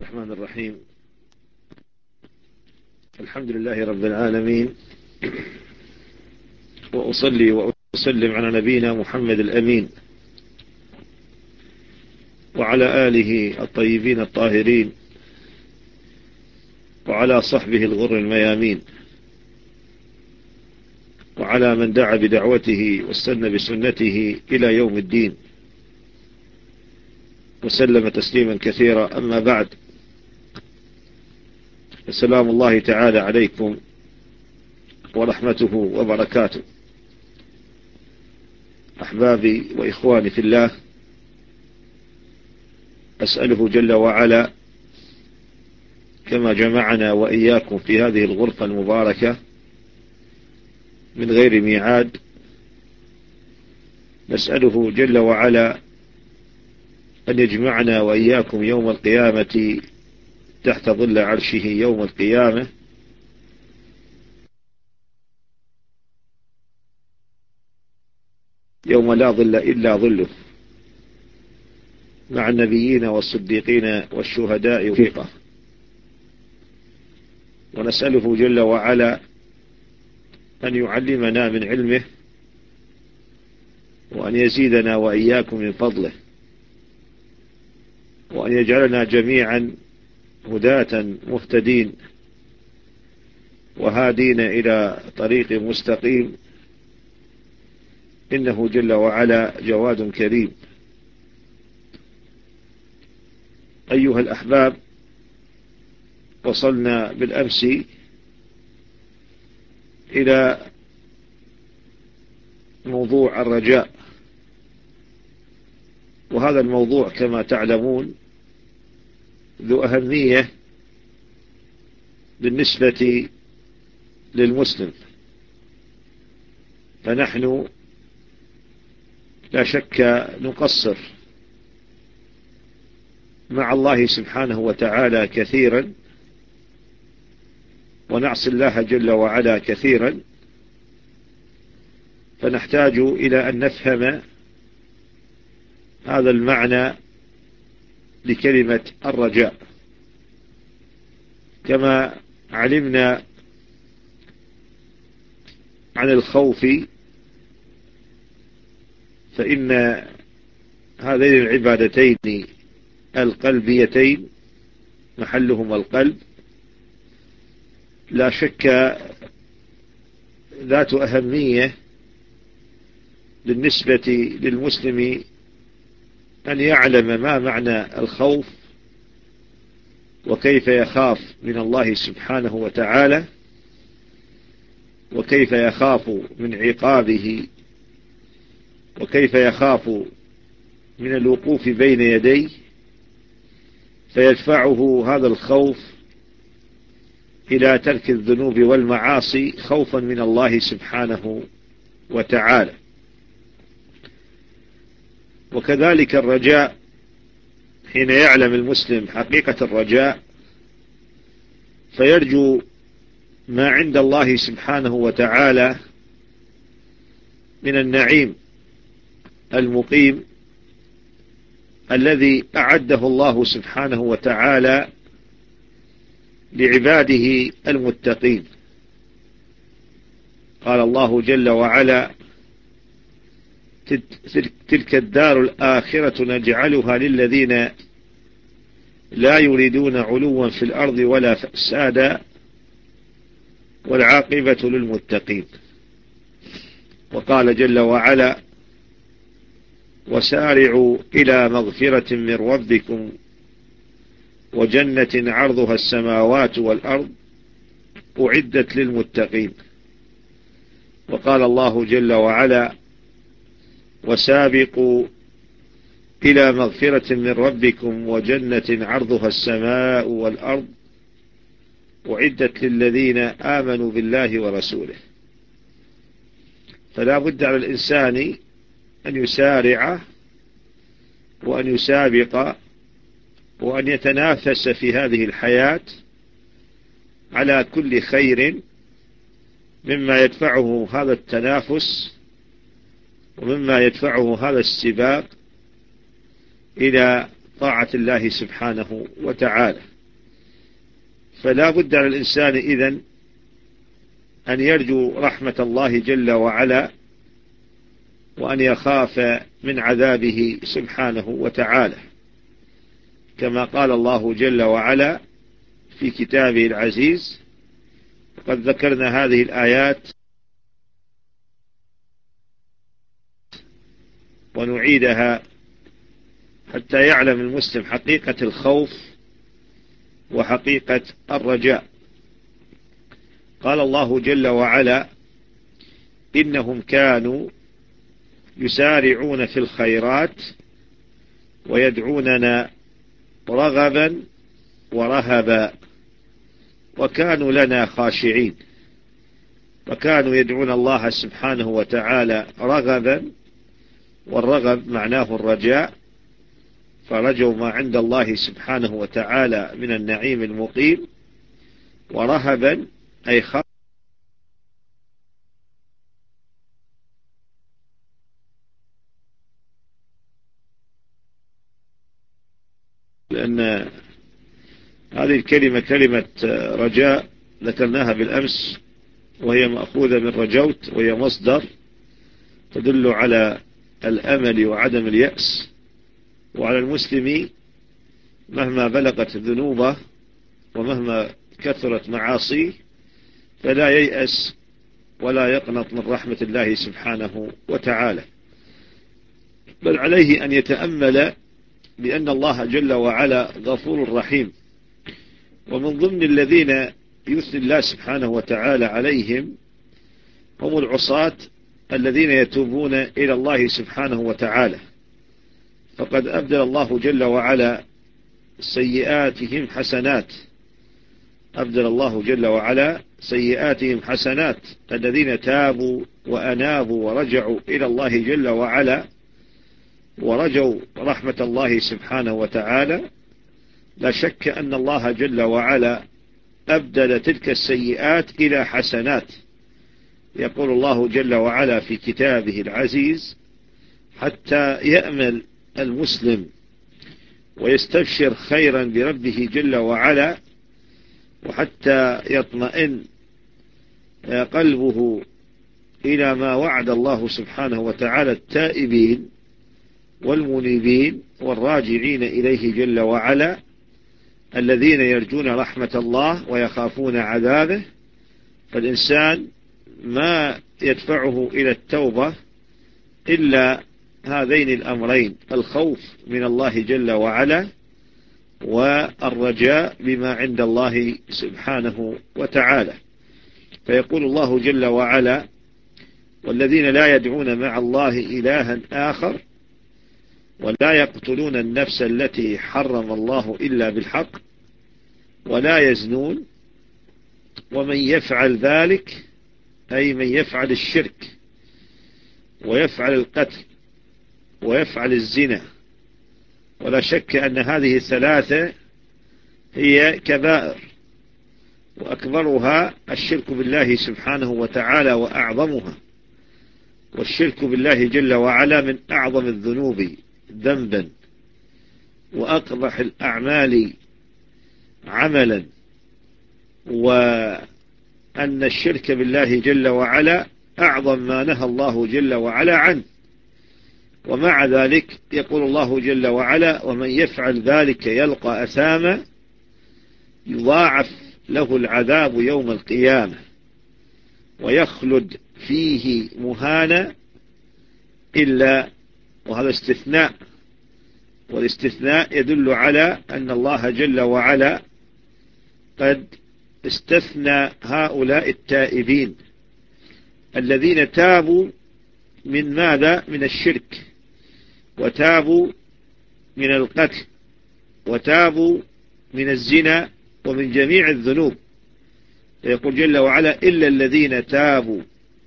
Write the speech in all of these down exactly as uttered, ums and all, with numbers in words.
الرحمن الرحيم. الحمد لله رب العالمين، وأصلي وأسلم على نبينا محمد الأمين وعلى آله الطيبين الطاهرين وعلى صحبه الغر الميامين وعلى من دعا بدعوته واستنى بسنته إلى يوم الدين وسلم تسليما كثيرا. أما بعد، السلام الله تعالى عليكم ورحمته وبركاته. أحبابي وإخواني في الله، أسأله جل وعلا كما جمعنا وإياكم في هذه الغرفة المباركة من غير ميعاد، نسأله جل وعلا أن يجمعنا وإياكم يوم القيامة تحت ظل عرشه يوم القيامة، يوم لا ظل إلا ظله، مع النبيين والصديقين والشهداء وفيقه. ونسأله جل وعلا أن يعلمنا من علمه، وأن يزيدنا وإياكم من فضله، وأن يجعلنا جميعا هداة مهتدين وهادين إلى طريق مستقيم، إنه جل وعلا جواد كريم. أيها الأحباب، وصلنا بالأمس إلى موضوع الرجاء، وهذا الموضوع كما تعلمون ذو أهمية بالنسبة للمسلم، فنحن لا شك نقصر مع الله سبحانه وتعالى كثيرا، ونعصي الله جل وعلا كثيرا، فنحتاج إلى أن نفهم هذا المعنى لكلمة الرجاء. كما علمنا عن الخوف، فإن هذين العبادتين القلبيتين محلهما القلب، لا شك ذات أهمية بالنسبة للمسلم أن يعلم ما معنى الخوف، وكيف يخاف من الله سبحانه وتعالى، وكيف يخاف من عقابه، وكيف يخاف من الوقوف بين يديه، فيدفعه هذا الخوف إلى ترك الذنوب والمعاصي خوفا من الله سبحانه وتعالى. وكذلك الرجاء، حين يعلم المسلم حقيقة الرجاء فيرجو ما عند الله سبحانه وتعالى من النعيم المقيم الذي أعده الله سبحانه وتعالى لعباده المتقين. قال الله جل وعلا: تلك الدار الآخرة نجعلها للذين لا يريدون علوا في الأرض ولا فسادا والعاقبة للمتقين. وقال جل وعلا: وسارعوا إلى مغفرة من ربكم وجنة عرضها السماوات والأرض أعدت للمتقين. وقال الله جل وعلا: وسابقوا إلى مغفرة من ربكم وجنة عرضها السماء والأرض أعدت للذين آمنوا بالله ورسوله. فلا بد على الإنسان أن يسارع وأن يسابق وأن يتنافس في هذه الحياة على كل خير، مما يدفعه هذا التنافس ومما يدفعه هذا السباق إلى طاعة الله سبحانه وتعالى. فلا بد على الإنسان إذن أن يرجو رحمة الله جل وعلا، وأن يخاف من عذابه سبحانه وتعالى، كما قال الله جل وعلا في كتابه العزيز. وقد ذكرنا هذه الآيات ونعيدها حتى يعلم المسلم حقيقة الخوف وحقيقة الرجاء. قال الله جل وعلا: إنهم كانوا يسارعون في الخيرات ويدعوننا رغبا ورهبا وكانوا لنا خاشعين. وكانوا يدعون الله سبحانه وتعالى رغبا، والرغب معناه الرجاء، فرجوا ما عند الله سبحانه وتعالى من النعيم المقيم، ورهبا أي خاف لأن هذه الكلمة كلمة رجاء ذكرناها بالأمس، وهي مأخوذة من رجوت، وهي مصدر تدل على الأمل وعدم اليأس. وعلى المسلم مهما بلغت ذنوبه ومهما كثرت معاصيه فلا ييأس ولا يقنط من رحمة الله سبحانه وتعالى، بل عليه أن يتأمل بأن الله جل وعلا غفور رحيم. ومن ضمن الذين يثني الله سبحانه وتعالى عليهم هم العصاة الذين يتوبون إلى الله سبحانه وتعالى، فقد أبدل الله جل وعلا سيئاتهم حسنات. أبدل الله جل وعلا سيئاتهم حسنات الذين تابوا وأنابوا ورجعوا إلى الله جل وعلا ورجوا رحمة الله سبحانه وتعالى. لا شك أن الله جل وعلا أبدل تلك السيئات إلى حسنات. يقول الله جل وعلا في كتابه العزيز: حتى يأمل المسلم ويستبشر خيرا بربه جل وعلا، وحتى يطمئن قلبه إلى ما وعد الله سبحانه وتعالى التائبين والمنيبين والراجعين إليه جل وعلا، الذين يرجون رحمة الله ويخافون عذابه. فالإنسان ما يدفعه إلى التوبة إلا هذين الأمرين: الخوف من الله جل وعلا، والرجاء بما عند الله سبحانه وتعالى. فيقول الله جل وعلا: والذين لا يدعون مع الله إلها آخر ولا يقتلون النفس التي حرم الله إلا بالحق ولا يزنون ومن يفعل ذلك، أي من يفعل الشرك ويفعل القتل ويفعل الزنا. ولا شك أن هذه الثلاثة هي كبائر، وأكبرها الشرك بالله سبحانه وتعالى وأعظمها. والشرك بالله جل وعلا من أعظم الذنوب ذنبا وأقبح الأعمال عملا، وأن الشرك بالله جل وعلا أعظم ما نهى الله جل وعلا عنه. ومع ذلك يقول الله جل وعلا: ومن يفعل ذلك يلقى أثاما يضاعف له العذاب يوم القيامة ويخلد فيه مهانا إلا. وهذا استثناء، والاستثناء يدل على أن الله جل وعلا قد استثنى هؤلاء التائبين الذين تابوا من ماذا؟ من الشرك، وتابوا من القتل، وتابوا من الزنا، ومن جميع الذنوب. يقول جل وعلا: إلا الذين تابوا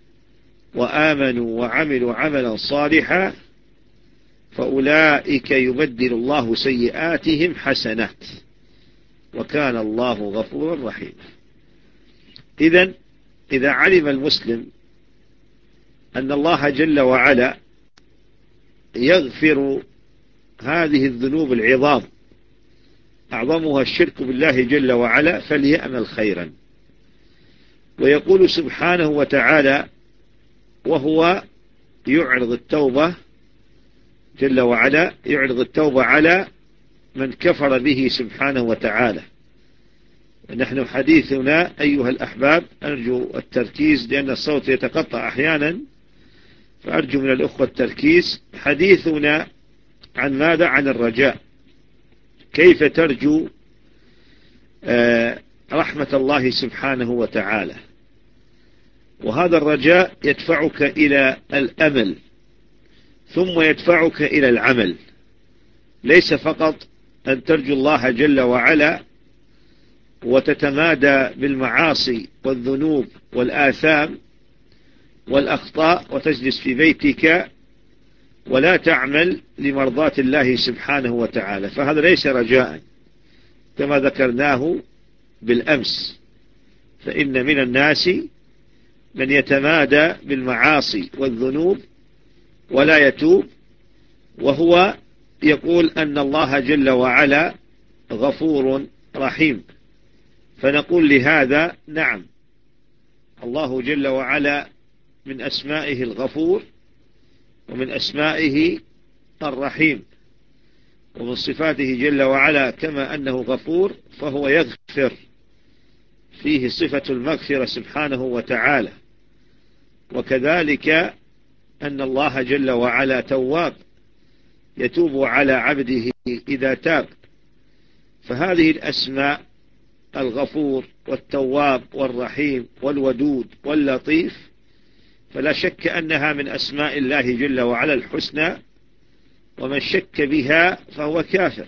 وآمنوا وعملوا عملا صالحا فأولئك يبدل الله سيئاتهم حسنات وكان الله غفورا رحيما. إذن إذا علم المسلم أن الله جل وعلا يغفر هذه الذنوب العظام أعظمها الشرك بالله جل وعلا فليأمل خيرا. ويقول سبحانه وتعالى وهو يعرض التوبة جل وعلا، يعرض التوبة على من كفر به سبحانه وتعالى. نحن حديثنا أيها الأحباب أرجو التركيز لأن الصوت يتقطع أحيانا، فأرجو من الأخوة التركيز. حديثنا عن ماذا؟ عن الرجاء، كيف ترجو رحمة الله سبحانه وتعالى. وهذا الرجاء يدفعك إلى الأمل ثم يدفعك إلى العمل، ليس فقط أن ترجو الله جل وعلا وتتمادى بالمعاصي والذنوب والآثام والأخطاء وتجلس في بيتك ولا تعمل لمرضاة الله سبحانه وتعالى، فهذا ليس رجاء كما ذكرناه بالأمس. فإن من الناس من يتمادى بالمعاصي والذنوب ولا يتوب، وهو يقول أن الله جل وعلا غفور رحيم. فنقول لهذا نعم، الله جل وعلا من أسمائه الغفور ومن أسمائه الرحيم، ومن صفاته جل وعلا كما أنه غفور فهو يغفر، فيه صفة المغفرة سبحانه وتعالى. وكذلك أن الله جل وعلا تواب، يتوب على عبده إذا تاب. فهذه الأسماء الغفور والتواب والرحيم والودود واللطيف فلا شك أنها من أسماء الله جل وعلا الحسنى، ومن شك بها فهو كافر.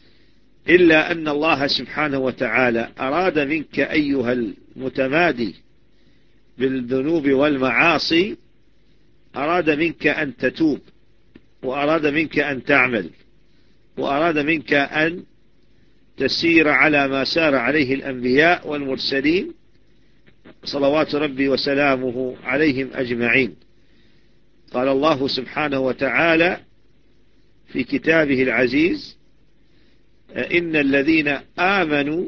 إلا أن الله سبحانه وتعالى أراد منك أيها المتمادي بالذنوب والمعاصي، أراد منك أن تتوب، وأراد منك أن تعمل، وأراد منك أن تسير على ما سار عليه الأنبياء والمرسلين صلوات ربي وسلامه عليهم أجمعين. قال الله سبحانه وتعالى في كتابه العزيز: إن الذين آمنوا.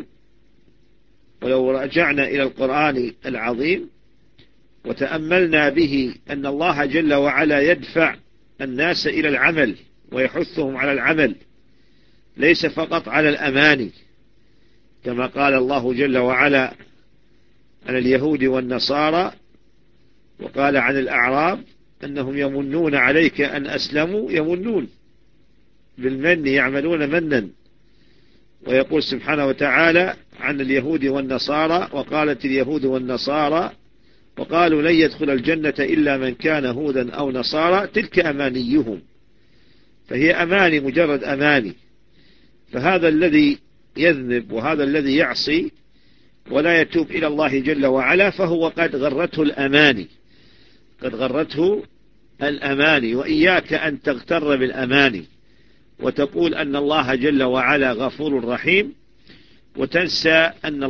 ولو رجعنا إلى القرآن العظيم وتأملنا به أن الله جل وعلا يدفع الناس إلى العمل ويحثهم على العمل، ليس فقط على الأماني، كما قال الله جل وعلا عن اليهود والنصارى، وقال عن الأعراب أنهم يمنون عليك أن أسلموا، يمنون بالمن، يعملون منا. ويقول سبحانه وتعالى عن اليهود والنصارى: وقالت اليهود والنصارى وقالوا لن يدخل الجنة إلا من كان هودا أو نصارى تلك أمانيهم. فهي أماني، مجرد أماني. فهذا الذي يذنب وهذا الذي يعصي ولا يتوب إلى الله جل وعلا فهو قد غرته الأماني، قد غرته الأماني. وإياك أن تغتر بالأماني وتقول أن الله جل وعلا غفور رحيم، وتنسى أن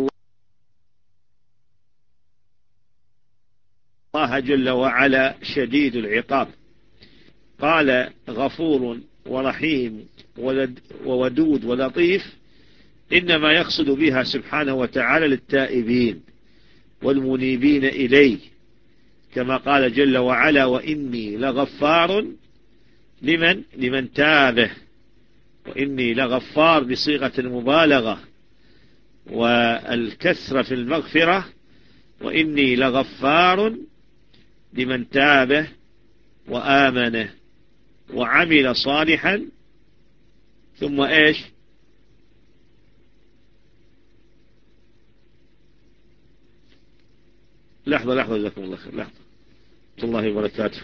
الله جل وعلا شديد العقاب. قال غفور ورحيم وودود ولطيف إنما يقصد بها سبحانه وتعالى للتائبين والمنيبين إليه، كما قال جل وعلا: وإني لغفار لمن لمن تابه. وإني لغفار بصيغة المبالغة والكثرة في المغفرة، وإني لغفار لمن تابه وآمنه وعمل صالحا. ثم إيش؟ لحظة لحظة جزاكم الله خير، لحظة. الله وبركاته.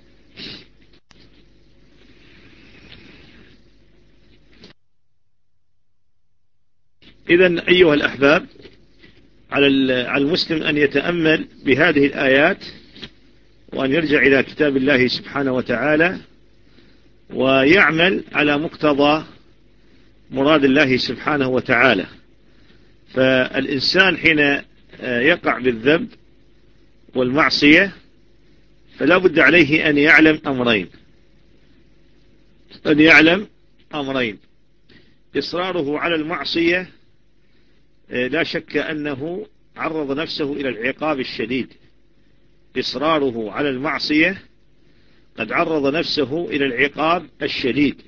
إذن أيها الأحباب، على المسلم أن يتأمل بهذه الآيات وأن يرجع إلى كتاب الله سبحانه وتعالى ويعمل على مقتضى مراد الله سبحانه وتعالى. فالإنسان حين يقع بالذنب والمعصية فلا بد عليه أن يعلم أمرين أن يعلم أمرين إصراره على المعصية لا شك أنه عرض نفسه إلى العقاب الشديد. إصراره على المعصية قد عرض نفسه إلى العقاب الشديد.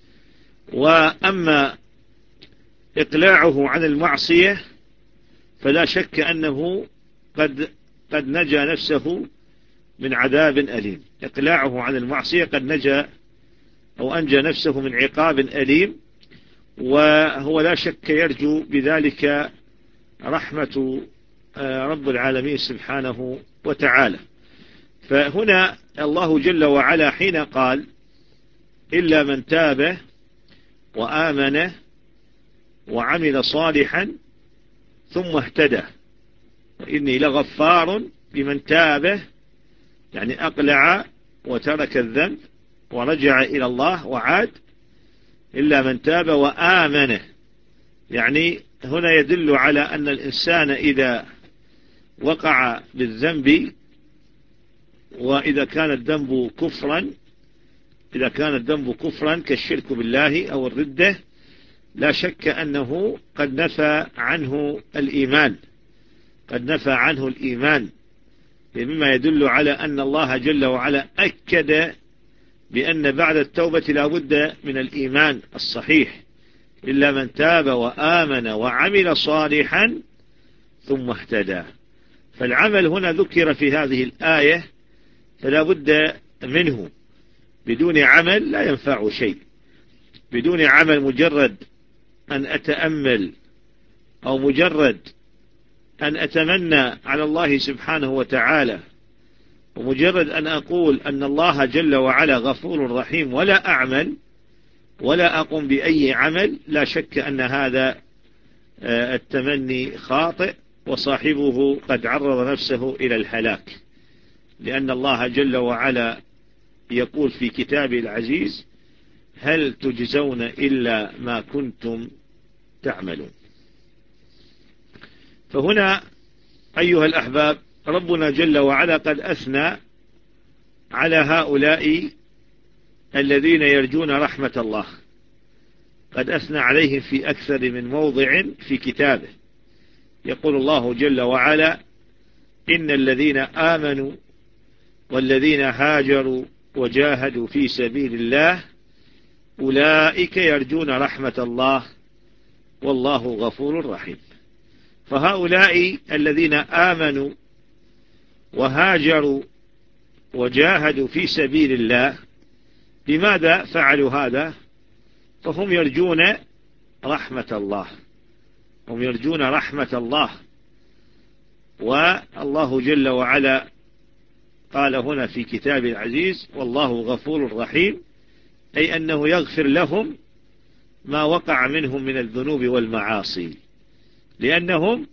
وأما إقلاعه عن المعصية فلا شك أنه قد قد نجا نفسه من عذاب أليم. إقلاعه عن المعصية قد نجا أو أنجى نفسه من عقاب أليم، وهو لا شك يرجو بذلك رحمة رب العالمين سبحانه وتعالى. فهنا الله جل وعلا حين قال إلا من تاب وآمن وعمل صالحا ثم اهتدى وإني لغفار لمن تاب، يعني أقلع وترك الذنب ورجع إلى الله وعاد، إلا من تاب وآمن، يعني هنا يدل على أن الإنسان إذا وقع بالذنب وإذا كان الذنب كفرا إذا كان الذنب كفرا كالشرك بالله أو الردة لا شك أنه قد نفى عنه الإيمان قد نفى عنه الإيمان مما يدل على أن الله جل وعلا أكد بأن بعد التوبة لا بد من الإيمان الصحيح. إلا من تاب وآمن وعمل صالحا ثم اهتدى. فالعمل هنا ذكر في هذه الآية فلا بد منه. بدون عمل لا ينفع شيء. بدون عمل مجرد أن أتأمل أو مجرد أن أتمنى على الله سبحانه وتعالى ومجرد أن أقول أن الله جل وعلا غفور رحيم ولا أعمل ولا أقوم بأي عمل، لا شك أن هذا التمني خاطئ وصاحبه قد عرض نفسه إلى الهلاك. لأن الله جل وعلا يقول في كتابه العزيز هل تجزون إلا ما كنتم تعملون. فهنا أيها الأحباب ربنا جل وعلا قد أثنى على هؤلاء الذين يرجون رحمة الله، قد أثنى عليهم في أكثر من موضع في كتابه. يقول الله جل وعلا إن الذين آمنوا والذين هاجروا وجاهدوا في سبيل الله أولئك يرجون رحمة الله والله غفور رحيم. فهؤلاء الذين آمنوا وهاجروا وجاهدوا في سبيل الله لماذا فعلوا هذا؟ فهم يرجون رحمة الله هم يرجون رحمة الله. والله جل وعلا قال هنا في كتابه العزيز والله غفور رحيم، أي أنه يغفر لهم ما وقع منهم من الذنوب والمعاصي، لأنهم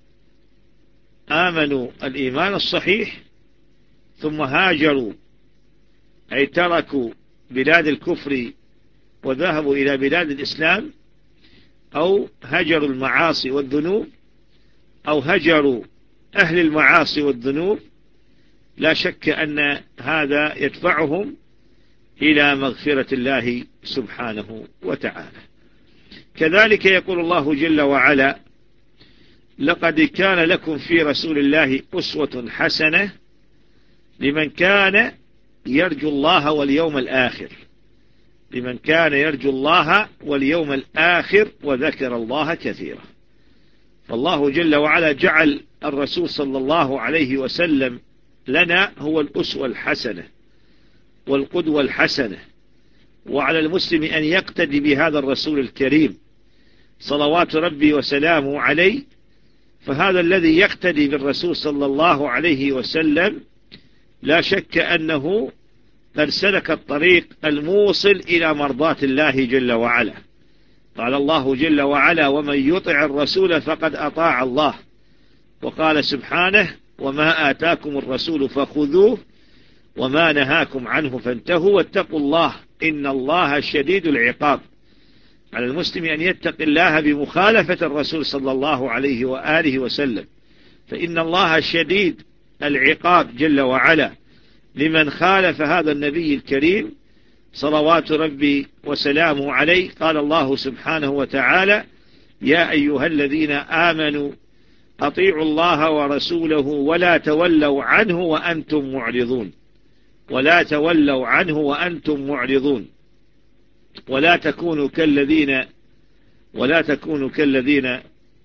آمنوا الإيمان الصحيح ثم هاجروا، أي تركوا بلاد الكفر وذهبوا إلى بلاد الإسلام، أو هجروا المعاصي والذنوب أو هجروا أهل المعاصي والذنوب. لا شك أن هذا يدفعهم إلى مغفرة الله سبحانه وتعالى. كذلك يقول الله جل وعلا لقد كان لكم في رسول الله أسوة حسنة لمن كان يرجو الله واليوم الآخر لمن كان يرجو الله واليوم الآخر وذكر الله كثيرا. فالله جل وعلا جعل الرسول صلى الله عليه وسلم لنا هو الأسوة الحسنة والقدوة الحسنة، وعلى المسلم أن يقتدي بهذا الرسول الكريم صلوات ربي وسلامه عليه. فهذا الذي يقتدي بالرسول صلى الله عليه وسلم لا شك أنه قد سلك الطريق الموصل إلى مرضاة الله جل وعلا. قال الله جل وعلا ومن يطع الرسول فقد أطاع الله، وقال سبحانه وما آتاكم الرسول فخذوه وما نهاكم عنه فانتهوا واتقوا الله إن الله شديد العقاب. على المسلم أن يتقي الله بمخالفة الرسول صلى الله عليه وآله وسلم، فإن الله شديد العقاب جل وعلا لمن خالف هذا النبي الكريم صلوات ربي وسلامه عليه. قال الله سبحانه وتعالى: يا أيها الذين آمنوا أطيعوا الله ورسوله ولا تولوا عنه وأنتم معرضون، ولا تولوا عنه وأنتم معرضون، ولا تكونوا كالذين ولا تكونوا كالذين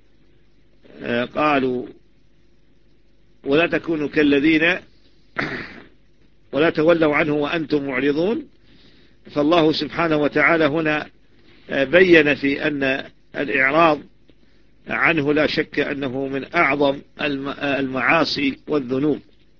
قالوا ولا تكونوا كالذين ولا تولوا عنه وأنتم معرضون. فالله سبحانه وتعالى هنا بين في أن الإعراض عنه لا شك أنه من أعظم المعاصي والذنوب.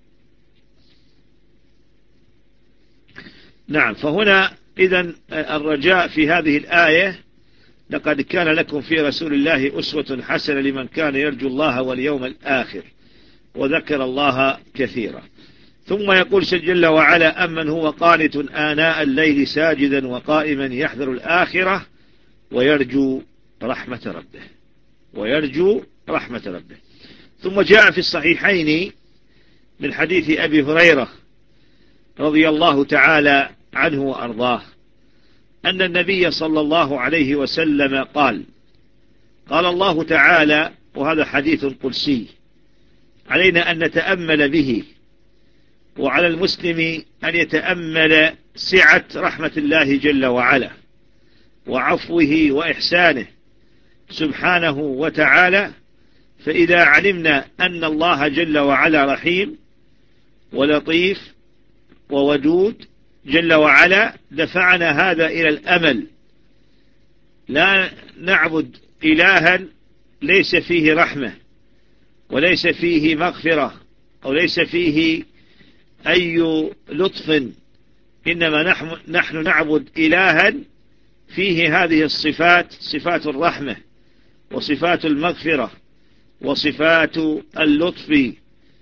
نعم، فهنا إذن الرجاء في هذه الآية: لقد كان لكم في رسول الله أسوة حسنة لمن كان يرجو الله واليوم الآخر وذكر الله كثيرا. ثم يقول جل وعلا: أمن هو قانت آناء الليل ساجدا وقائما يحذر الآخرة ويرجو رحمة ربه ويرجو رحمة ربه. ثم جاء في الصحيحين من حديث أبي هريرة رضي الله تعالى عنه وأرضاه أن النبي صلى الله عليه وسلم قال: قال الله تعالى، وهذا حديث قدسي علينا أن نتأمل به، وعلى المسلم أن يتأمل سعة رحمة الله جل وعلا وعفوه وإحسانه سبحانه وتعالى. فإذا علمنا أن الله جل وعلا رحيم ولطيف وودود جل وعلا دفعنا هذا إلى الأمل. لا نعبد إلها ليس فيه رحمة وليس فيه مغفرة أو ليس فيه أي لطف، إنما نحن, نحن نعبد إلها فيه هذه الصفات: صفات الرحمة وصفات المغفرة وصفات اللطف.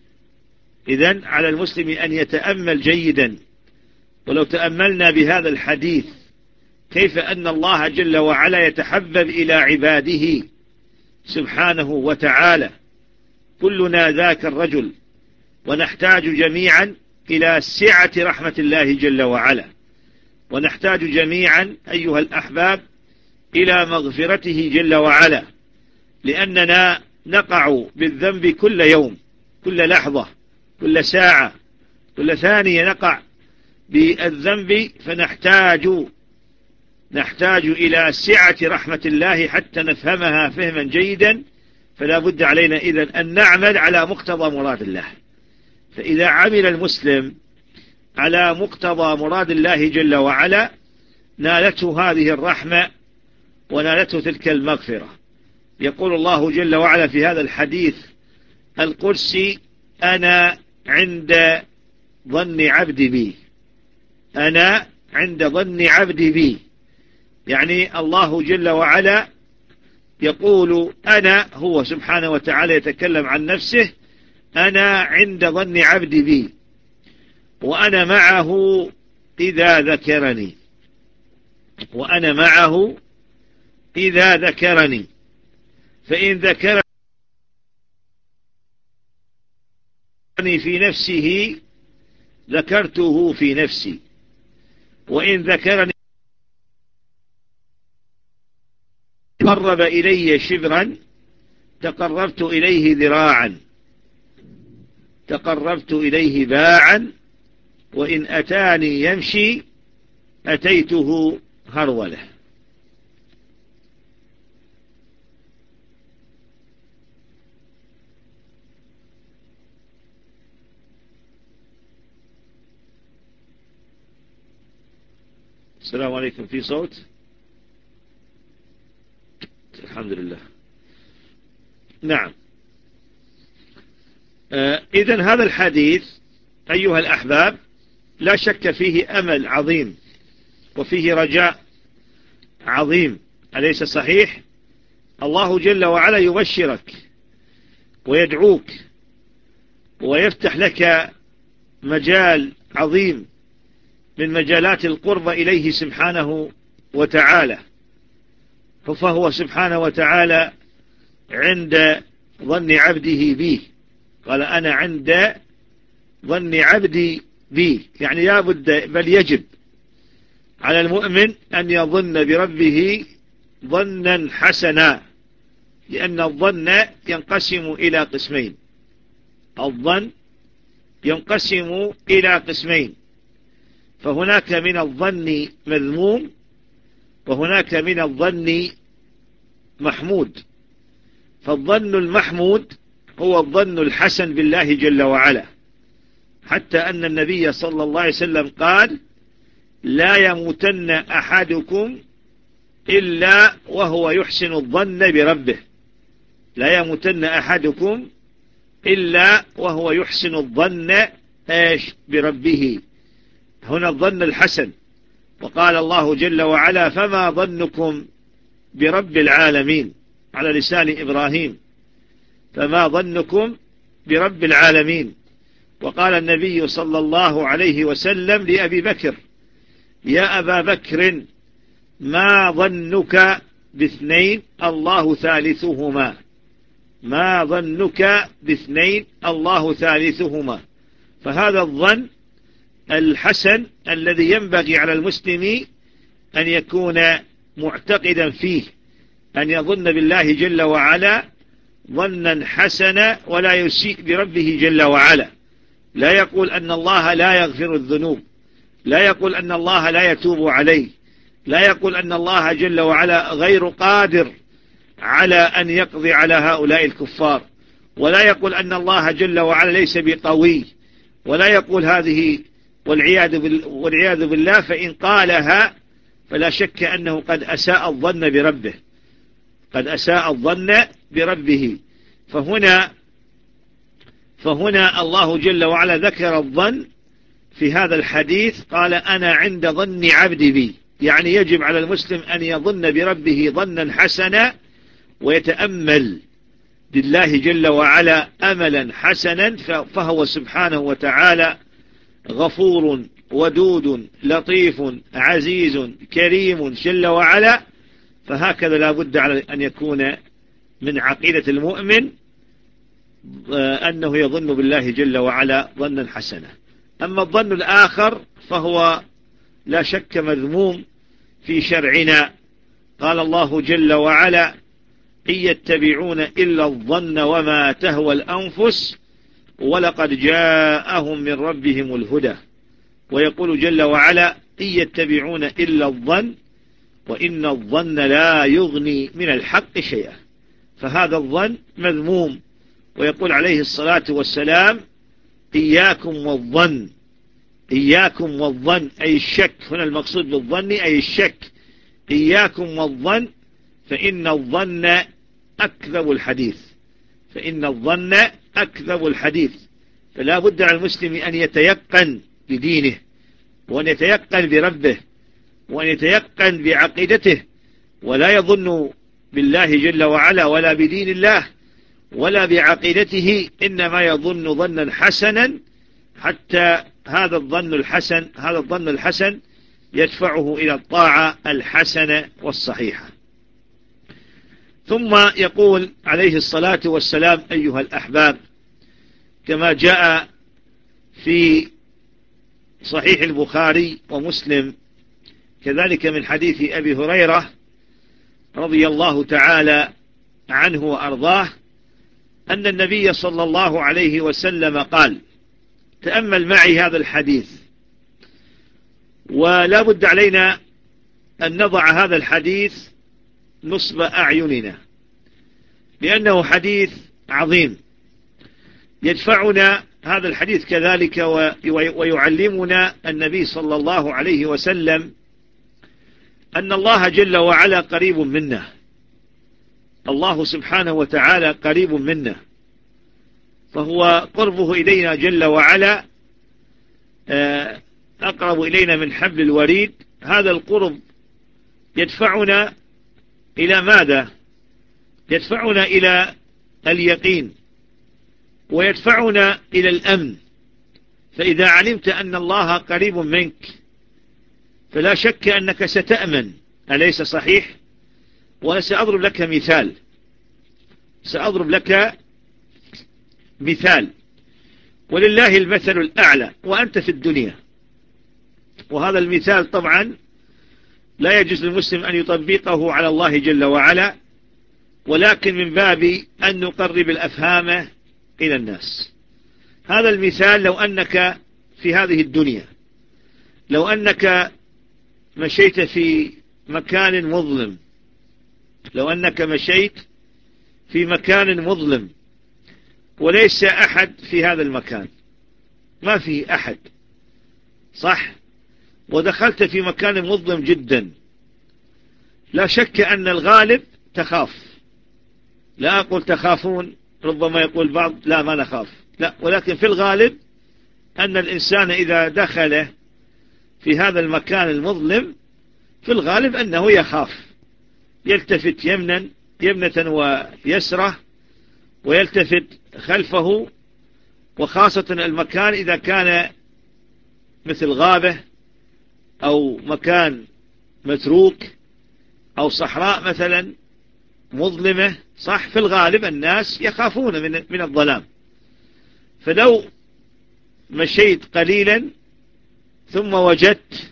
إذن على المسلم أن يتأمل جيدا. ولو تأملنا بهذا الحديث كيف أن الله جل وعلا يتحبب إلى عباده سبحانه وتعالى، كلنا ذاك الرجل، ونحتاج جميعا إلى سعة رحمة الله جل وعلا، ونحتاج جميعا أيها الأحباب إلى مغفرته جل وعلا، لأننا نقع بالذنب كل يوم، كل لحظة، كل ساعة، كل ثانية نقع بالذنب. فنحتاج نحتاج إلى سعة رحمة الله حتى نفهمها فهما جيدا. فلا بد علينا إذن أن نعمل على مقتضى مراد الله. فإذا عمل المسلم على مقتضى مراد الله جل وعلا نالته هذه الرحمة ونالته تلك المغفرة. يقول الله جل وعلا في هذا الحديث القدسي: أنا عند ظن عبدي بي. أنا عند ظن عبدي بي، يعني الله جل وعلا يقول أنا، هو سبحانه وتعالى يتكلم عن نفسه: أنا عند ظن عبدي بي وأنا معه إذا ذكرني، وأنا معه إذا ذكرني، فإن ذكرني في نفسه ذكرته في نفسي، وإن ذكرني قرب إلي شبرا تقربت إليه ذراعا، تقربت إليه باعا، وإن أتاني يمشي أتيته هرولة. السلام عليكم، في صوت؟ الحمد لله. نعم، آه إذن هذا الحديث أيها الأحباب لا شك فيه أمل عظيم وفيه رجاء عظيم، أليس صحيح؟ الله جل وعلا يبشرك ويدعوك ويفتح لك مجال عظيم من مجالات القرب إليه سبحانه وتعالى. فهو سبحانه وتعالى عند ظن عبده بي، قال: أنا عند ظن عبدي بي، يعني لا بد بل يجب على المؤمن أن يظن بربه ظنا حسنا، لأن الظن ينقسم إلى قسمين. الظن ينقسم إلى قسمين، فهناك من الظن مذموم، وهناك من الظن محمود. فالظن المحمود هو الظن الحسن بالله جل وعلا، حتى أن النبي صلى الله عليه وسلم قال: لا يموتن أحدكم إلا وهو يحسن الظن بربه. لا يموتن أحدكم إلا وهو يحسن الظن إيش بربه. هنا الظن الحسن. وقال الله جل وعلا: فما ظنكم برب العالمين، على لسان إبراهيم. فما ظنكم برب العالمين. وقال النبي صلى الله عليه وسلم لأبي بكر: يا أبا بكر، ما ظنك باثنين الله ثالثهما. ما ظنك باثنين الله ثالثهما. فهذا الظن الحسن الذي ينبغي على المسلم أن يكون معتقدا فيه، أن يظن بالله جل وعلا ظنا حسنا ولا يسيء بربه جل وعلا. لا يقول أن الله لا يغفر الذنوب، لا يقول أن الله لا يتوب عليه، لا يقول أن الله جل وعلا غير قادر على أن يقضي على هؤلاء الكفار، ولا يقول أن الله جل وعلا ليس بقوي، ولا يقول هذه والعياذ بالله. فإن قالها فلا شك أنه قد أساء الظن بربه، قد أساء الظن بربه. فهنا فهنا الله جل وعلا ذكر الظن في هذا الحديث، قال: أنا عند ظن عبدي بي. يعني يجب على المسلم أن يظن بربه ظنا حسنا، ويتأمل بالله جل وعلا أملا حسنا، فهو سبحانه وتعالى غفور ودود لطيف عزيز كريم جل وعلا. فهكذا لا بد على أن يكون من عقيدة المؤمن أنه يظن بالله جل وعلا ظنا حسنا. أما الظن الآخر فهو لا شك مذموم في شرعنا. قال الله جل وعلا: إن يتبعون إلا الظن وما تهوى الأنفس ولقد جاءهم من ربهم الهدى. ويقول جل وعلا: إن يتبعون إلا الظن وإن الظن لا يغني من الحق شيئا. فهذا الظن مذموم. ويقول عليه الصلاة والسلام: إياكم والظن. إياكم والظن أي الشك. هنا المقصود بالظن أي الشك. إياكم والظن فإن الظن أكذب الحديث. فإن الظن أكذب الحديث. فلا بد على المسلم أن يتيقن بدينه، وأن يتيقن بربه، وأن يتيقن بعقيدته، ولا يظن بالله جل وعلا ولا بدين الله ولا بعقيدته، إنما يظن ظنا حسنا، حتى هذا الظن الحسن هذا الظن الحسن يدفعه إلى الطاعة الحسنة والصحيحة. ثم يقول عليه الصلاة والسلام: أيها الأحباب، كما جاء في صحيح البخاري ومسلم كذلك من حديث أبي هريرة رضي الله تعالى عنه وأرضاه، أن النبي صلى الله عليه وسلم قال: تأمل معي هذا الحديث، ولا بد علينا أن نضع هذا الحديث نصب أعيننا، لأنه حديث عظيم يدفعنا هذا الحديث كذلك ويعلمنا النبي صلى الله عليه وسلم أن الله جل وعلا قريب منا. الله سبحانه وتعالى قريب منا، فهو قربه إلينا جل وعلا أقرب إلينا من حبل الوريد. هذا القرب يدفعنا إلى ماذا؟ يدفعنا إلى اليقين، ويدفعنا إلى الأمن. فإذا علمت أن الله قريب منك فلا شك أنك ستأمن، أليس صحيح؟ وسأضرب لك مثال سأضرب لك مثال ولله المثل الأعلى وأنت في الدنيا. وهذا المثال طبعا لا يجوز للمسلم أن يطبقه على الله جل وعلا، ولكن من باب أن نقرب الأفهام إلى الناس. هذا المثال: لو أنك في هذه الدنيا، لو أنك مشيت في مكان مظلم، لو أنك مشيت في مكان مظلم وليس أحد في هذا المكان، ما فيه أحد، صح؟ ودخلت في مكان مظلم جدا، لا شك أن الغالب تخاف. لا أقول تخافون، ربما يقول بعض لا ما نخاف، لا، ولكن في الغالب أن الإنسان إذا دخل في هذا المكان المظلم في الغالب أنه يخاف، يلتفت يمنا يمنة ويسرة، ويلتفت خلفه، وخاصة المكان إذا كان مثل غابة أو مكان متروك أو صحراء مثلا مظلمة، صح؟ في الغالب الناس يخافون من من الظلام. فلو مشيت قليلا ثم وجدت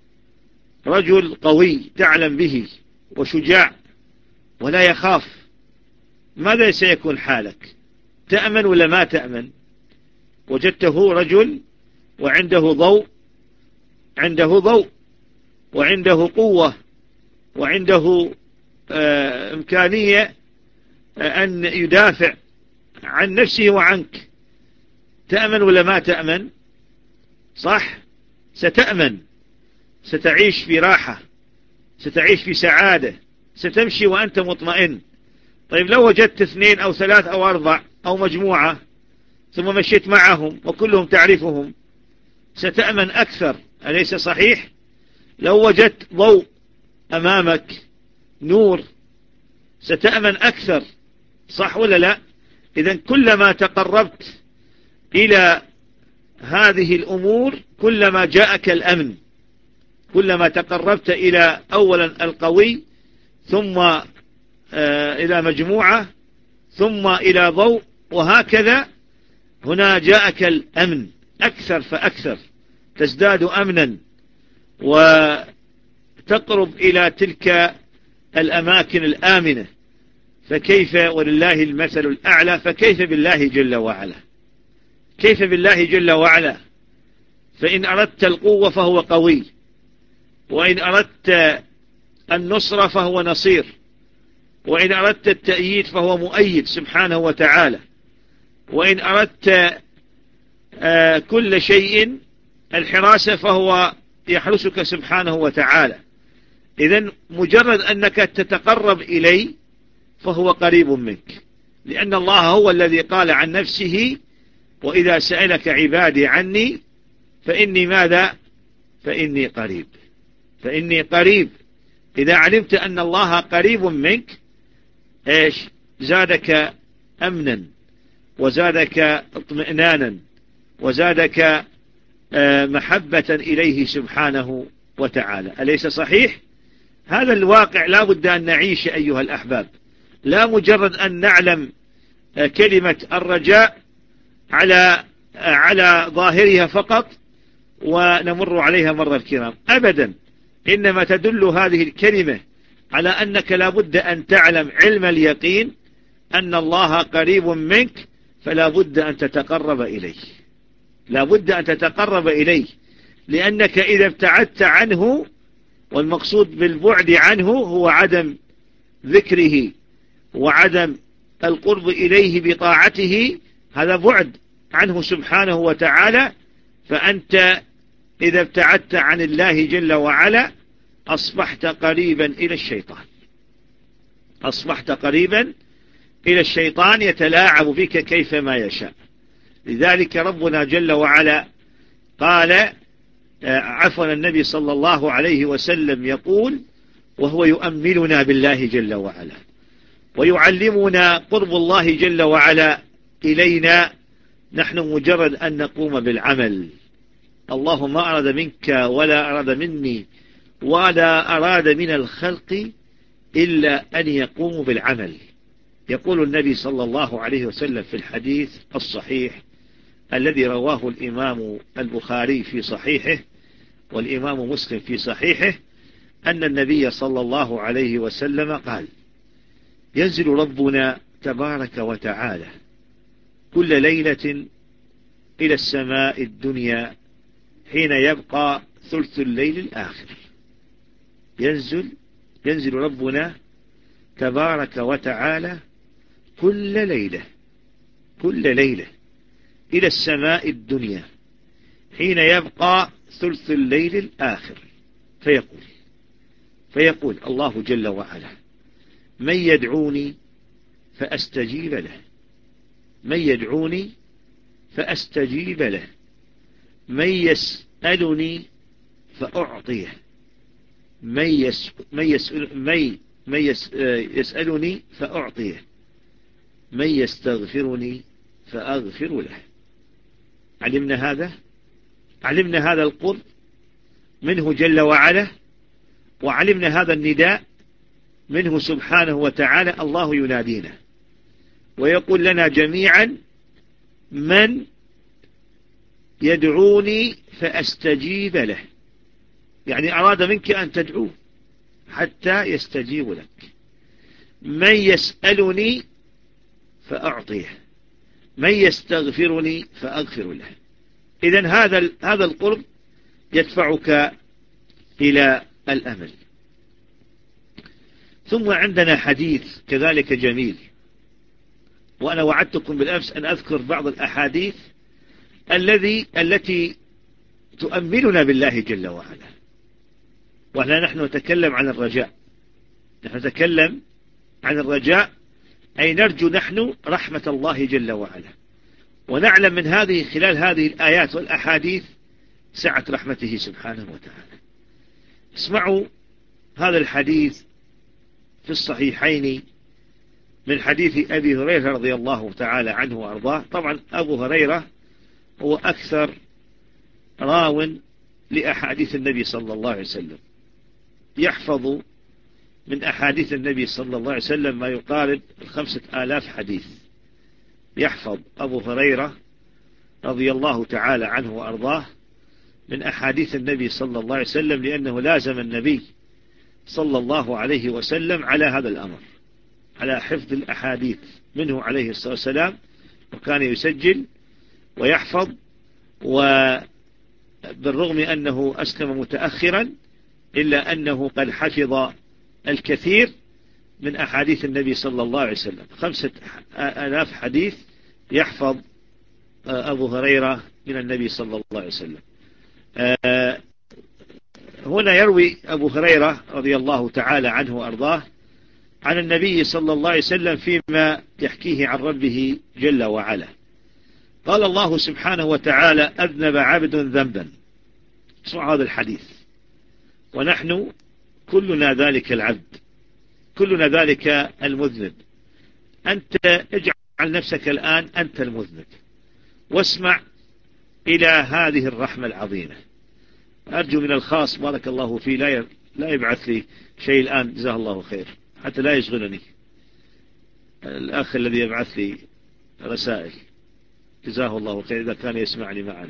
رجل قوي تعلم به وشجاع ولا يخاف، ماذا سيكون حالك؟ تأمن ولا ما تأمن؟ وجدته رجل وعنده ضوء، عنده ضوء وعنده قوة وعنده آه إمكانية آه أن يدافع عن نفسه وعنك، تأمن ولا ما تأمن؟ صح؟ ستأمن، ستعيش في راحة، ستعيش في سعادة، ستمشي وأنت مطمئن. طيب لو وجدت اثنين أو ثلاث أو أربع أو مجموعة ثم مشيت معهم وكلهم تعرفهم، ستأمن أكثر، أليس صحيح؟ لو وجدت ضوء أمامك، نور، ستأمن أكثر، صح ولا لا؟ إذن كلما تقربت إلى هذه الأمور كلما جاءك الأمن، كلما تقربت إلى أولا القوي، ثم آه إلى مجموعة، ثم إلى ضوء، وهكذا هنا جاءك الأمن أكثر فأكثر، تزداد أمنا وتقرب إلى تلك الأماكن الآمنة. فكيف ولله المثل الأعلى، فكيف بالله جل وعلا؟ كيف بالله جل وعلا؟ فإن أردت القوة فهو قوي، وإن أردت النصرة فهو نصير، وإن أردت التأييد فهو مؤيد سبحانه وتعالى، وإن أردت آه كل شيء الحراسة فهو يحرسك سبحانه وتعالى. إذن مجرد أنك تتقرب إليه فهو قريب منك، لأن الله هو الذي قال عن نفسه: وإذا سألك عبادي عني فإني ماذا؟ فإني قريب، فإني قريب. إذا علمت أن الله قريب منك إيش؟ زادك أمنا، وزادك اطمئنانا، وزادك محبة إليه سبحانه وتعالى. أليس صحيح؟ هذا الواقع لا بد أن نعيش أيها الأحباب، لا مجرد أن نعلم كلمة الرجاء على على ظاهرها فقط ونمر عليها مر الكرام، أبدا، إنما تدل هذه الكلمة على أنك لا بد أن تعلم علم اليقين أن الله قريب منك، فلا بد أن تتقرب إليه، لا بد أن تتقرب إليه، لأنك إذا ابتعدت عنه، والمقصود بالبعد عنه هو عدم ذكره وعدم القرب إليه بطاعته، هذا بعد عنه سبحانه وتعالى. فأنت إذا ابتعدت عن الله جل وعلا أصبحت قريبا إلى الشيطان، أصبحت قريبا إلى الشيطان يتلاعب بك كيفما يشاء. لذلك ربنا جل وعلا قال، عفوا النبي صلى الله عليه وسلم يقول وهو يؤملنا بالله جل وعلا ويعلمنا قرب الله جل وعلا إلينا، نحن مجرد أن نقوم بالعمل. الله ما أراد منك ولا أراد مني ولا أراد من الخلق إلا أن يقوموا بالعمل. يقول النبي صلى الله عليه وسلم في الحديث الصحيح الذي رواه الإمام البخاري في صحيحه والإمام مسلم في صحيحه، أن النبي صلى الله عليه وسلم قال: ينزل ربنا تبارك وتعالى كل ليلة إلى السماء الدنيا حين يبقى ثلث الليل الآخر. ينزل ينزل ربنا تبارك وتعالى كل ليلة كل ليلة إلى السماء الدنيا حين يبقى ثلث الليل الآخر، فيقول فيقول الله جل وعلا: من يدعوني فأستجيب له، من يدعوني فأستجيب له، من يسألني فأعطيه، من, يس من, يسأل من, من يس يسألني فأعطيه، من يستغفرني فأغفر له. علمنا هذا علمنا هذا القرب منه جل وعلا، وعلمنا هذا النداء منه سبحانه وتعالى. الله ينادينا ويقول لنا جميعا: من يدعوني فأستجيب له، يعني أراد منك أن تدعوه حتى يستجيب لك. من يسألني فأعطيه، من يستغفرني فأغفر له. إذن هذا هذا القرب يدفعك إلى الأمل. ثم عندنا حديث كذلك جميل، وأنا وعدتكم بالأمس أن أذكر بعض الأحاديث الذي التي تؤمننا بالله جل وعلا. وهنا نحن نتكلم عن الرجاء، نحن نتكلم عن الرجاء، أي نرجو نحن رحمة الله جل وعلا، ونعلم من هذه خلال هذه الآيات والأحاديث سعة رحمته سبحانه وتعالى. اسمعوا هذا الحديث في الصحيحين من حديث أبي هريرة رضي الله تعالى عنه وأرضاه. طبعا أبو هريرة هو أكثر راو لأحاديث النبي صلى الله عليه وسلم، يحفظ من أحاديث النبي صلى الله عليه وسلم ما يقارب الخمسة آلاف حديث. يحفظ أبو هريرة رضي الله تعالى عنه وأرضاه من أحاديث النبي صلى الله عليه وسلم، لأنه لازم النبي صلى الله عليه وسلم على هذا الأمر، على حفظ الأحاديث منه عليه الصلاة والسلام، وكان يسجل ويحفظ. وبالرغم أنه أسلم متأخرا إلا أنه قد حفظ الكثير من أحاديث النبي صلى الله عليه وسلم. خمسة آلاف حديث يحفظ أبو هريرة من النبي صلى الله عليه وسلم. هنا يروي أبو هريرة رضي الله تعالى عنه وأرضاه عن النبي صلى الله عليه وسلم فيما يحكيه عن ربه جل وعلا. قال الله سبحانه وتعالى: أذنب عبد ذنبا. اسمعوا هذا الحديث، ونحن كلنا ذلك العبد، كلنا ذلك المذنب. أنت اجعل نفسك الآن أنت المذنب، واسمع إلى هذه الرحمة العظيمة. أرجو من الخاص بارك الله فيه لا لا يبعث لي شيء الآن، جزاه الله خير، حتى لا يشغلني الأخ الذي يبعث لي رسائل، جزاه الله خير إذا كان يسمعني معنا.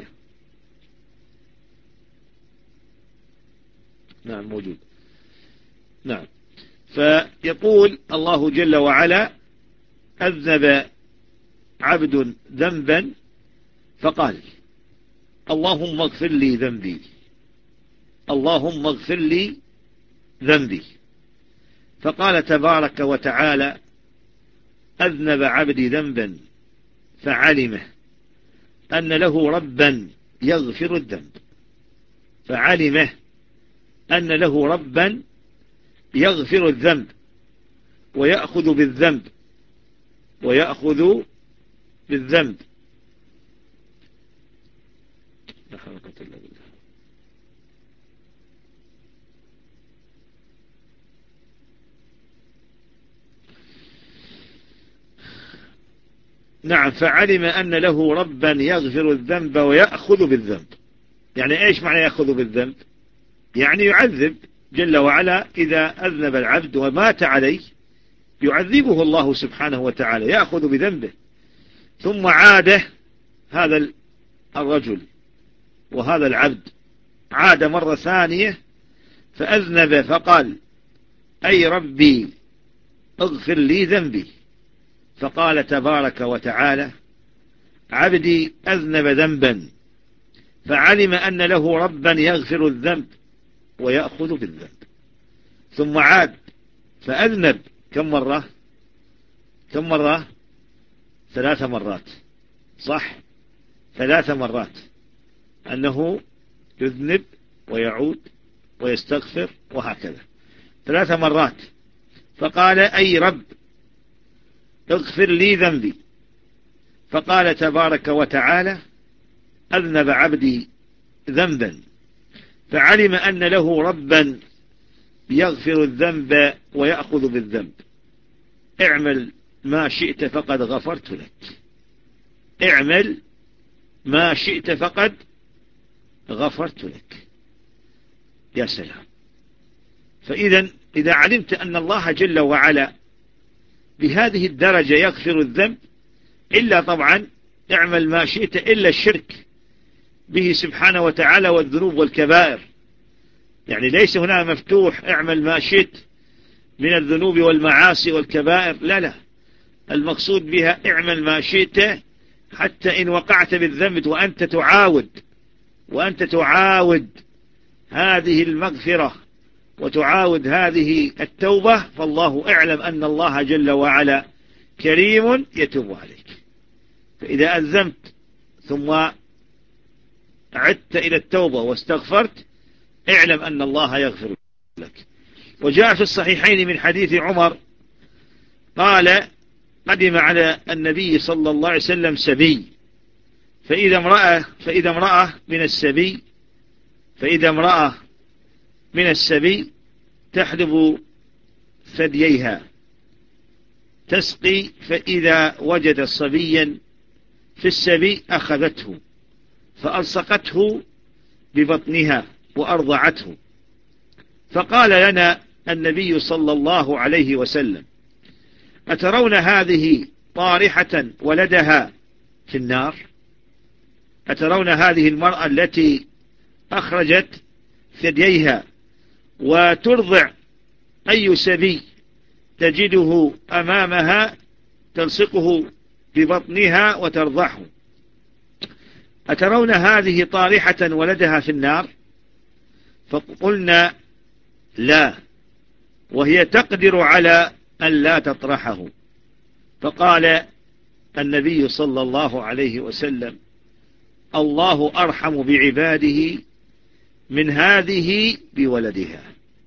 نعم موجود. نعم. فيقول الله جل وعلا: أذنب عبد ذنبا فقال: اللهم اغفر لي ذنبي، اللهم اغفر لي ذنبي. فقال تبارك وتعالى: أذنب عبدي ذنبا فعلمه أن له ربا يغفر الذنب، فعلمه أن له ربا يغفر الذنب ويأخذ بالذنب ويأخذ بالذنب. لا حول ولا قوة إلا بالله. نعم. فعلم أن له ربا يغفر الذنب ويأخذ بالذنب. يعني إيش معنى يأخذ بالذنب؟ يعني يعذب جل وعلا إذا أذنب العبد ومات عليه، يعذبه الله سبحانه وتعالى، يأخذ بذنبه. ثم عاد هذا الرجل وهذا العبد، عاد مرة ثانية فأذنب فقال أي ربي اغفر لي ذنبي. فقال تبارك وتعالى عبدي أذنب ذنبا فعلم أن له ربا يغفر الذنب ويأخذ بالذنب. ثم عاد فأذنب كم مرة كم مرة ثلاث مرات، صح، ثلاث مرات، أنه يذنب ويعود ويستغفر وهكذا ثلاث مرات. فقال أي رب اغفر لي ذنبي. فقال تبارك وتعالى أذنب عبدي ذنبا فعلم أن له ربا يغفر الذنب ويأخذ بالذنب، اعمل ما شئت فقد غفرت لك، اعمل ما شئت فقد غفرت لك. يا سلام. فإذا إذا علمت أن الله جل وعلا بهذه الدرجة يغفر الذنب، إلا طبعا اعمل ما شئت إلا الشرك به سبحانه وتعالى والذنوب والكبائر، يعني ليس هنا مفتوح اعمل ما شئت من الذنوب والمعاصي والكبائر، لا لا، المقصود بها اعمل ما شئت حتى إن وقعت بالذنب وأنت تعاود وأنت تعاود هذه المغفرة وتعاود هذه التوبة، فالله اعلم أن الله جل وعلا كريم يتوب عليك. فإذا أذنبت ثم عدت إلى التوبة واستغفرت، اعلم أن الله يغفر لك. وجاء في الصحيحين من حديث عمر قال قدم على النبي صلى الله عليه وسلم سبي، فإذا امرأة فإذا امرأة من السبي فإذا امرأة من السبي تحلب ثدييها تسقي، فإذا وجد صبيا في السبي أخذته فألصقته ببطنها وأرضعته. فقال لنا النبي صلى الله عليه وسلم أترون هذه طارحة ولدها في النار؟ أترون هذه المرأة التي أخرجت ثدييها وترضع أي سبي تجده أمامها تلصقه ببطنها وترضعه، أترون هذه طارحة ولدها في النار؟ فقلنا لا، وهي تقدر على أن لا تطرحه. فقال النبي صلى الله عليه وسلم الله أرحم بعباده من هذه بولدها،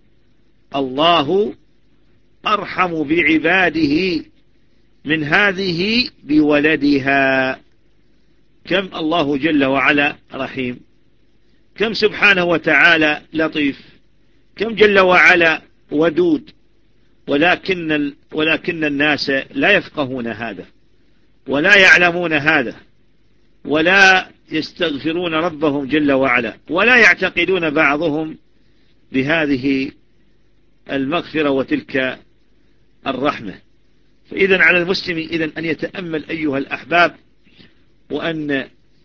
الله أرحم بعباده من هذه بولدها. كم الله جل وعلا رحيم، كم سبحانه وتعالى لطيف، كم جل وعلا ودود، ولكن ولكن الناس لا يفقهون هذا ولا يعلمون هذا ولا يستغفرون ربهم جل وعلا ولا يعتقدون بعضهم بهذه المغفرة وتلك الرحمة. فإذا على المسلم إذن أن يتأمل أيها الأحباب، وأن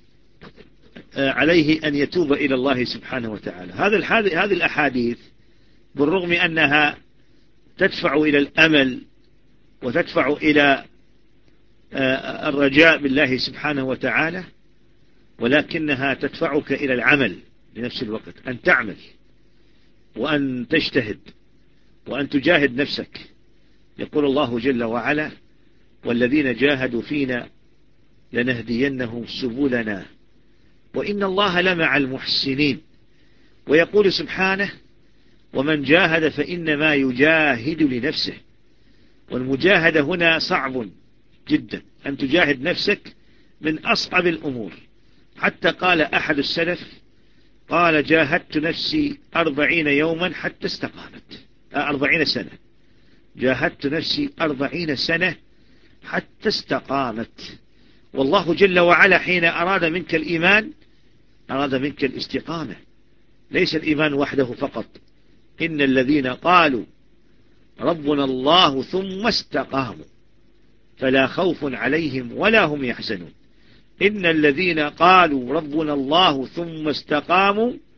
عليه أن يتوب إلى الله سبحانه وتعالى. هذه الأحاديث بالرغم أنها تدفع إلى الأمل وتدفع إلى الرجاء بالله سبحانه وتعالى، ولكنها تدفعك إلى العمل بنفس الوقت، أن تعمل وأن تجتهد وأن تجاهد نفسك. يقول الله جل وعلا والذين جاهدوا فينا لنهدينهم سبلنا وإن الله لمع المحسنين. ويقول سبحانه ومن جاهد فإنما يجاهد لنفسه. والمجاهدة هنا صعب جدا، أن تجاهد نفسك من أصعب الأمور. حتى قال أحد السلف قال جاهدت نفسي أربعين يوما حتى استقامت، أربعين سنة، جاهدت نفسي أربعين سنة حتى استقامت. والله جل وعلا حين أراد منك الإيمان أراد منك الاستقامة، ليس الإيمان وحده فقط. إن الذين قالوا ربنا الله ثم استقاموا فلا خوف عليهم ولا هم يحزنون. إن الذين قالوا ربنا الله ثم استقاموا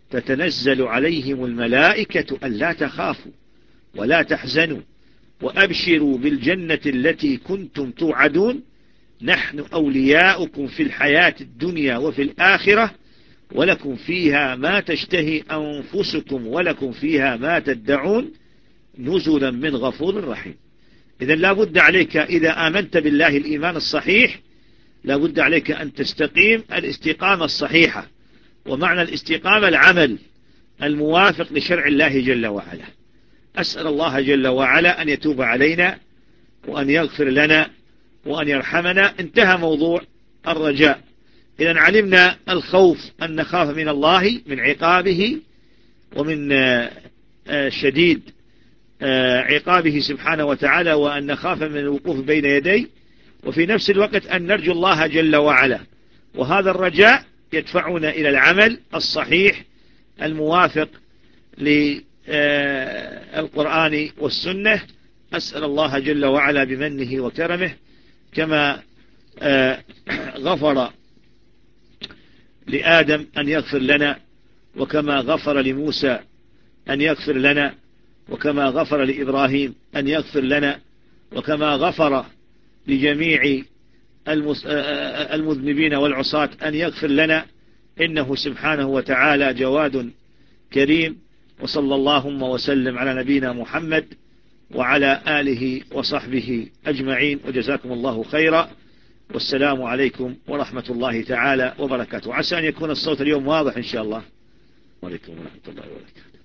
تتنزل عليهم الملائكة ألا تخافوا ولا تحزنوا وأبشروا بالجنة التي كنتم توعدون نحن أولياؤكم في الحياة الدنيا وفي الآخرة ولكم فيها ما تشتهي أنفسكم ولكم فيها ما تدعون نزلا من غفور رحيم. إذن لا بد عليك إذا آمنت بالله الإيمان الصحيح لا بد عليك أن تستقيم الاستقامة الصحيحة، ومعنى الاستقامة العمل الموافق لشرع الله جل وعلا. أسأل الله جل وعلا أن يتوب علينا وأن يغفر لنا وأن يرحمنا. انتهى موضوع الرجاء. إذن علمنا الخوف أن نخاف من الله من عقابه ومن شديد عقابه سبحانه وتعالى، وأن نخاف من الوقوف بين يديه، وفي نفس الوقت أن نرجو الله جل وعلا. وهذا الرجاء يدفعنا إلى العمل الصحيح الموافق للقرآن والسنة. أسأل الله جل وعلا بمنه وكرمه كما غفر لآدم أن يغفر لنا، وكما غفر لموسى أن يغفر لنا، وكما غفر لإبراهيم أن يغفر لنا، وكما غفر لجميع المذنبين والعصاة أن يغفر لنا، إنه سبحانه وتعالى جواد كريم. وصلى اللهم وسلم على نبينا محمد وعلى آله وصحبه أجمعين، وجزاكم الله خيرا، والسلام عليكم ورحمة الله تعالى وبركاته. عسى أن يكون الصوت اليوم واضح إن شاء الله. وعليكم ورحمة الله وبركاته.